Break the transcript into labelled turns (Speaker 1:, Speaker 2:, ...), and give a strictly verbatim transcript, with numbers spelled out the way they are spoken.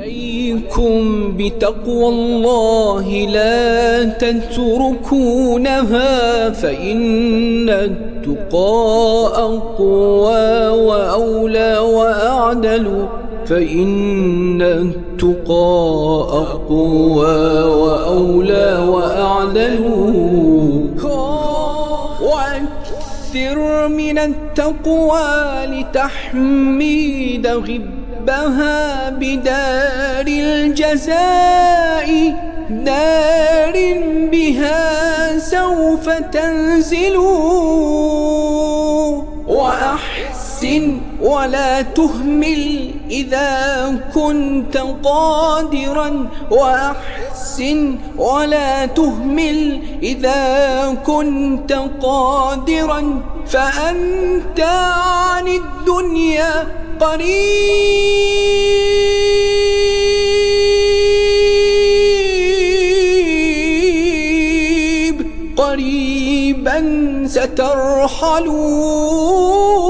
Speaker 1: عليكم بتقوى الله لا تتركونها، فإن التقى أقوى وأولى وأعدل، فإن التقى أقوى وأولى وأعدل. وأكثر من التقوى لتحميد غبها بدار الجزاء، دار بها سوف تنزل. وأحسن ولا تهمل إذا كنت قادرا، وأحسن ولا تهمل إذا كنت قادرا، فأنت عن الدنيا قريب، قريبا سترحل.